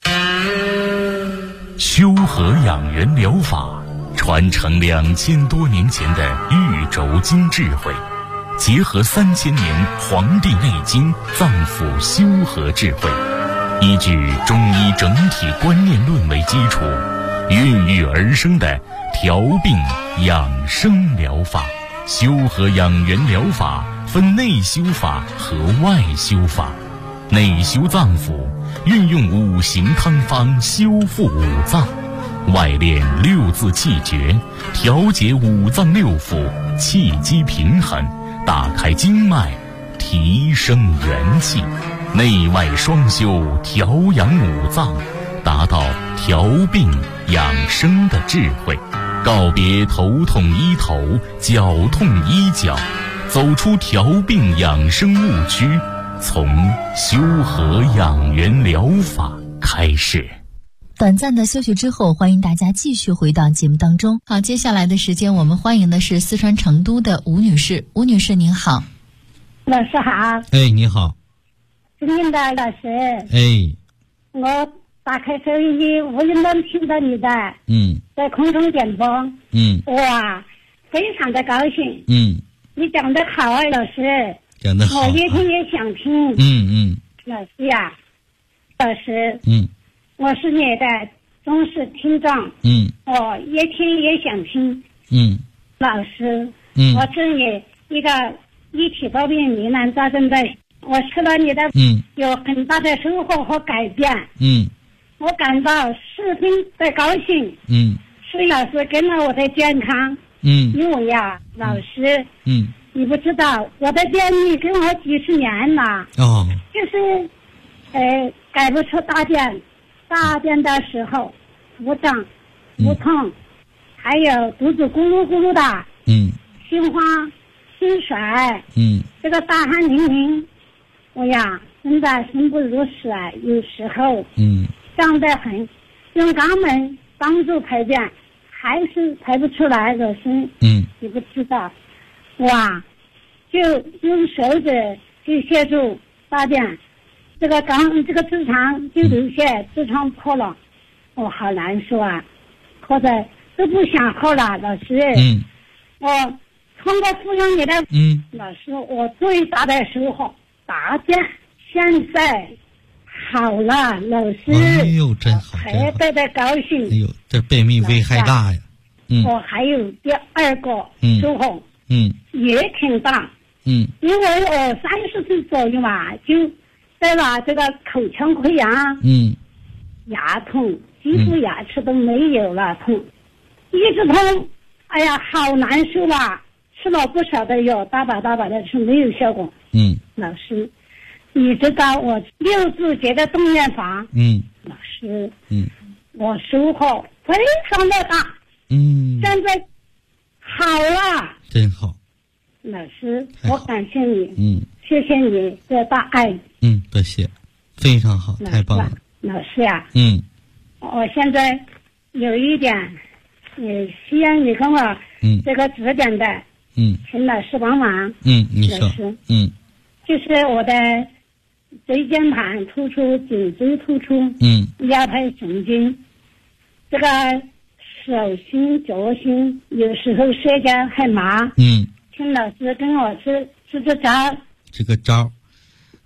修和养元疗法传承2000多年前的玉轴经智慧，结合3000年《黄帝内经》脏腑修和智慧，依据中医整体观念论为基础，孕育而生的调病养生疗法。修和养元疗法分内修法和外修法。内修脏腑，运用5行汤方修复5脏；外练6字气诀，调节5脏6腑，气机平衡，打开经脉，提升元气。内外双修，调养5脏，达到调病养生的智慧。告别头痛医头，脚痛医脚，走出调病养生误区，从修和养元疗法开始。 短暂的休息之后，欢迎大家继续回到节目当中。好，接下来的时间我们欢迎的是四川成都的吴女士。吴女士您好。 老师好。 哎，你好。 尊敬的老师。 哎。 我打开收音机，无意中听到你的在空中点播，哇，非常的高兴，你讲得好啊，老师， 讲得好， 我越听越想听，老师呀，老师，我是你的忠实听众，我越听越想听，老师，我是你一个一体多病疑难杂症的，我吃了你的，有很大的收获和改变，我感到十分的高兴，是老师跟了我的健康，因为呀，老师，你不知道我的便秘跟我几十年了，就是改不出大便的时候不胀不痛，还有肚子咕噜咕噜的，心慌心衰，这个大汗淋漓，我呀真的生不如死啊，有时候胀得很，用肛门帮助排便还是排不出来，老师，你不知道，哇，就用手指去协助大便，这个直肠就流血，痔疮破了，我好难受啊，或者都不想喝了，老师，我通过服用你的，老师，我最大的收获，大便现在好了，老师， 哎呦，真好， 特别的高兴。 哎呦，这便秘危害大呀。 我还有第二个收获，也挺大。因为我30岁左右嘛，就得了这个口腔溃疡，牙痛，几乎牙齿都没有了，痛，一直痛，哎呀，好难受啊！吃了不少的药，大把的吃，没有效果。老师。你知道我6字节的动员法，老师，我收获非常的大，现在好了， 真好， 老师，我感谢你，谢谢你的大爱， 不谢，非常好，太棒了， 老师呀，我现在有一点，需要你跟我这个指点的，请老师帮忙， 你说， 老师，就是我的椎间盘突出、颈椎突出，腰腿神经，这个手心、脚心有时候舌尖很麻，请老师跟我支招。 这个招，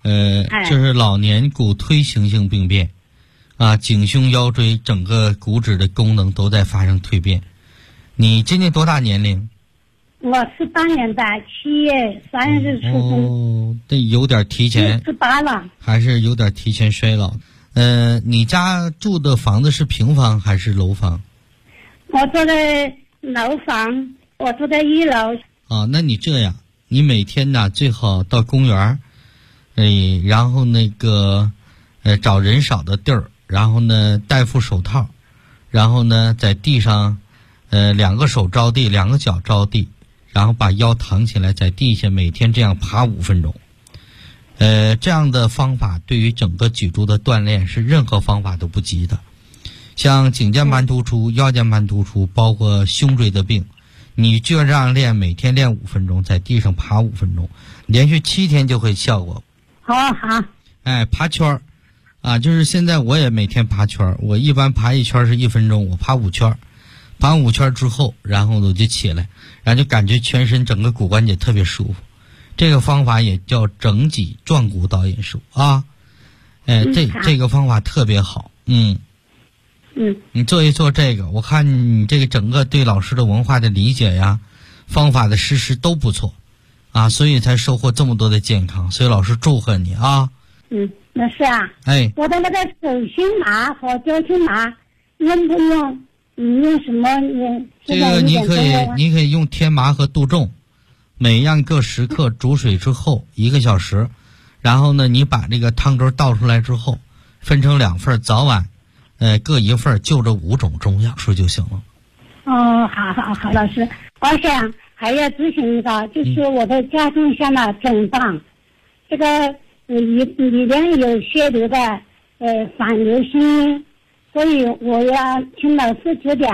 就是老年骨推行性病变，颈胸腰椎整个骨质的功能都在发生蜕变。你今年多大年龄？ 我18年的7月3日出生。 这有点提前。 18了。还是有点提前衰老。你家住的房子是平房还是楼房？ 我住在楼房，我住在1楼。 那你这样，你每天呢最好到公园，然后找人少的地儿，然后呢戴副手套，然后呢在地上，2个手着地，2个脚着地，然后把腰躺起来，在地下每天这样爬5分钟。这样的方法对于整个脊柱的锻炼是任何方法都不及的。像颈间盘突出、腰间盘突出，包括胸椎的病，你就这样练，每天练5分钟，在地上爬5分钟，连续7天就会效果。 好。 爬圈儿，就是现在我也每天爬圈儿，我一般爬1圈是1分钟，我爬5圈，爬5圈之后，然后我就起来，然后就感觉全身整个骨关节特别舒服。这个方法也叫整脊壮骨导引术啊。这个方法特别好。你做一做这个，我看你这个整个对老师的文化的理解呀，方法的实施都不错所以才收获这么多的健康，所以老师祝贺你啊。 那是啊。我的那个手心麻和脚心麻用不用？你用什么？ 这个你可以用天麻和杜仲，每样各10克，煮水之后1个小时，然后呢你把这个汤汁倒出来之后，分成2份，早晚各1份，就这5种中药说就行了。 好，老师，我想还要咨询一个，就是我的家中下了肿胀，这个里边有血流的反流心，所以我要听老师指点。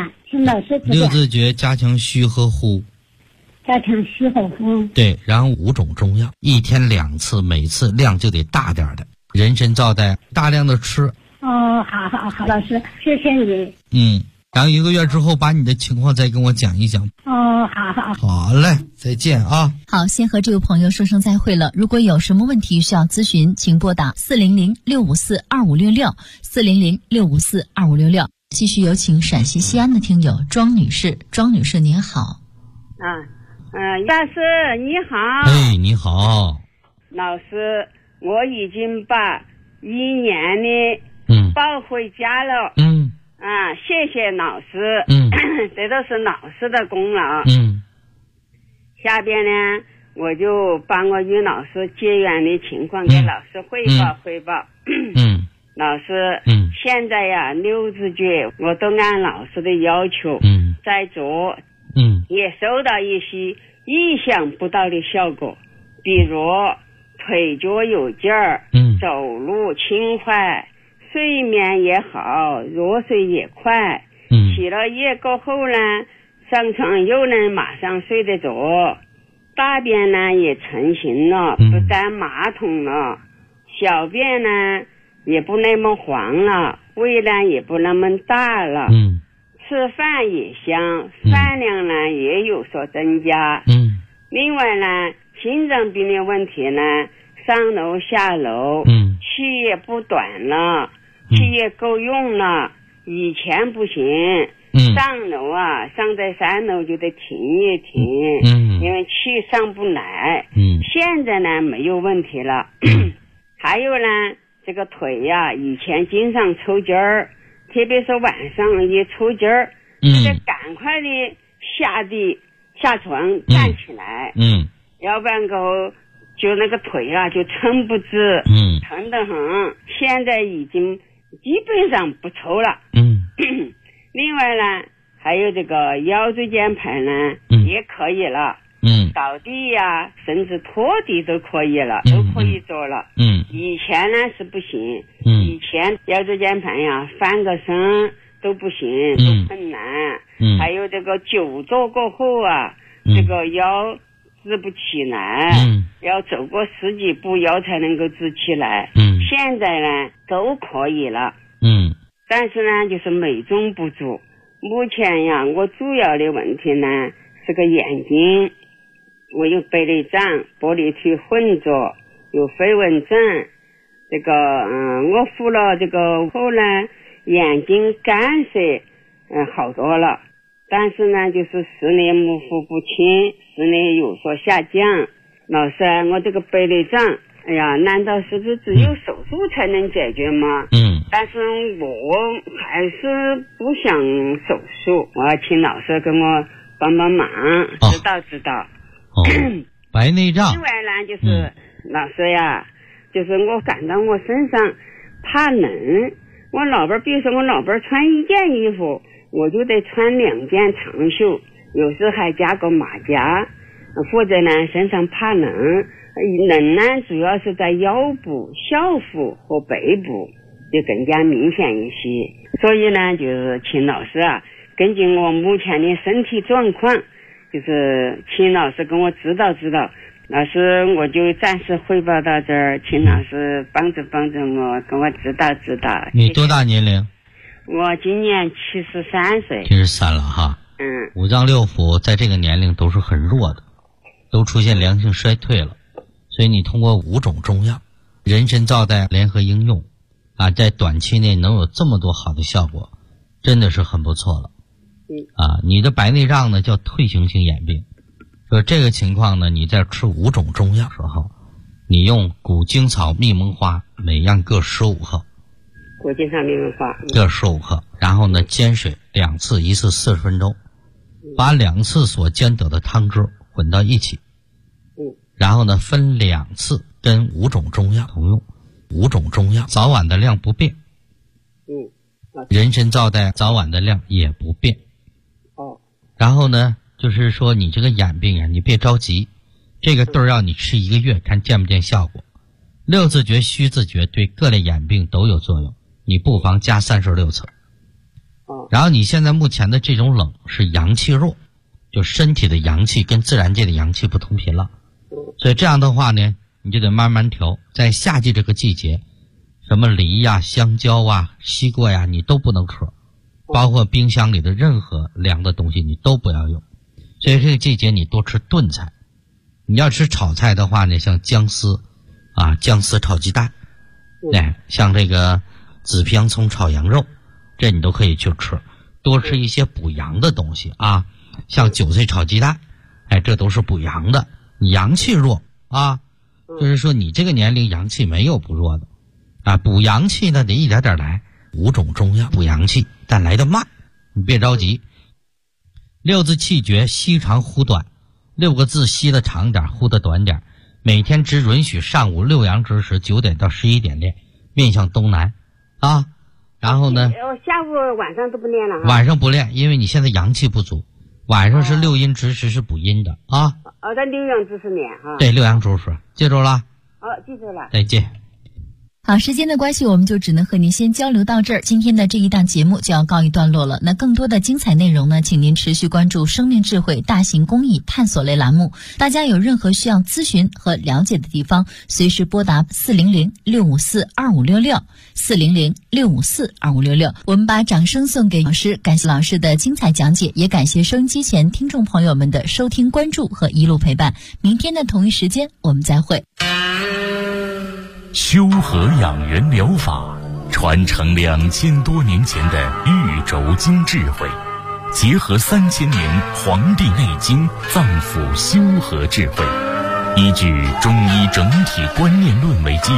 6字诀加强虚和呼。 加强虚和呼。 对，然后5种中药，1天2次，每次量就得大点的，人参皂苷大量的吃。 好，老师，谢谢你。 然后1个月之后把你的情况再跟我讲一讲。好嘞，再见啊。 好，先和这位朋友说声再会了。如果有什么问题需要咨询，请拨打400-654-2566 400-654-2566。继续有请陕西西安的听友庄女士。庄女士您好。 大师你好。 你好。 老师，我已经把1年的抱回家了。谢谢老师。这都是老师的功劳。下边呢，我就把我与老师结缘的情况给老师汇报。老师，现在呀6字诀我都按老师的要求在做。也收到一些意想不到的效果，比如腿脚有劲儿，走路轻快，睡眠也好，入睡也快，起了夜过后呢，上床又能马上睡得着，大便呢也成型了，不沾马桶了，小便呢也不那么黄了，胃呢也不那么大了，吃饭也香，饭量呢也有所增加。另外呢，心脏病的问题呢，上楼下楼，气也不短了，气也够用了。以前不行，上楼上在3楼就得停一停，因为气上不来。现在呢没有问题了。还有呢，这个腿以前经常抽筋儿。特别是晚上一抽筋儿，得赶快的下床站起来，要不然就那个腿就撑不直，疼得很。现在已经基本上不抽了。另外呢，还有这个腰椎间盘呢，也可以了。倒地甚至拖地都可以了，都可以做了。以前呢是不行，以前腰椎间盘翻个身都不行，都困难。还有这个久坐过后这个腰直不起来，要走过10几步腰才能够直起来。现在呢都可以了。但是呢就是美中不足。目前我主要的问题呢是个眼睛。我有白内障、玻璃体混浊， 有飞蚊症，这个我服了这个后来眼睛干涩，好多了。但是呢，就是视力模糊不清，视力有所下降。老师，我这个白内障，哎呀，难道是不是只有手术才能解决吗？但是我还是不想手术，我要请老师给我帮帮忙，指导。 白内障。 另外呢，就是老师呀，就是我感到我身上怕冷，比如说我老伴穿一件衣服，我就得穿2件长袖，有时还加个马甲，或者呢身上怕冷呢主要是在腰部、小腹和背部就更加明显一些。所以呢，就是请老师啊，根据我目前的身体状况，就是请老师给我指导。老师，我就暂时汇报到这儿，请老师帮着我，给我指导。 你多大年龄？ 我今年73岁。 73了哈。五脏六腑在这个年龄都是很弱的，都出现良性衰退了。所以你通过5种中药，人参皂苷联合应用啊，在短期内能有这么多好的效果，真的是很不错了。你的白内障呢叫退行性眼病。说这个情况呢，你在吃5种中药的时候，你用谷精草、蜜蒙花每样各15克， 谷精草、蜜蒙花各15克，然后呢煎水2次，一次40分钟，把2次所煎得的汤汁混到一起，然后呢分2次跟5种中药同用，5种中药早晚的量不变，人参皂苷早晚的量也不变。然后呢，就是说你这个眼病啊，你别着急，这个对让你吃1个月，看见不见效果。6字诀、虚字诀对各类眼病都有作用，你不妨加36次。然后你现在目前的这种冷是阳气弱，就身体的阳气跟自然界的阳气不同频了，所以这样的话呢，你就得慢慢调。在夏季这个季节，什么梨呀、香蕉啊、西瓜呀，你都不能吃，包括冰箱里的任何凉的东西你都不要用。所以这个季节你多吃炖菜，你要吃炒菜的话呢，像姜丝炒鸡蛋，像这个紫皮洋葱炒羊肉，这你都可以去吃。多吃一些补阳的东西啊，像韭菜炒鸡蛋，这都是补阳的。你阳气弱啊，就是说你这个年龄阳气没有不弱的啊，补阳气呢得一点点来。5种中药补阳气，但来得慢，你别着急。6字气诀，吸长呼短，6个字吸的长点，呼的短点。每天只允许上午6阳之时9点到11点练，面向东南啊。然后呢， 下午晚上都不练了。 晚上不练，因为你现在阳气不足。晚上是6阴之时是补阴的啊。 在6阳之时练哈。 对，6阳之时，记住了。 记住了。 再见。 好，时间的关系，我们就只能和您先交流到这儿。今天的这一档节目就要告一段落了。那更多的精彩内容呢，请您持续关注生命智慧大型公益探索类栏目。大家有任何需要咨询和了解的地方，随时拨打400-654-2566 400-654-2566。我们把掌声送给老师，感谢老师的精彩讲解，也感谢收音机前听众朋友们的收听、关注和一路陪伴。明天的同一时间我们再会。 修和养元疗法传承2000多年前的玉轴经智慧，结合3000年《黄帝内经》脏腑修和智慧，依据中医整体观念论为基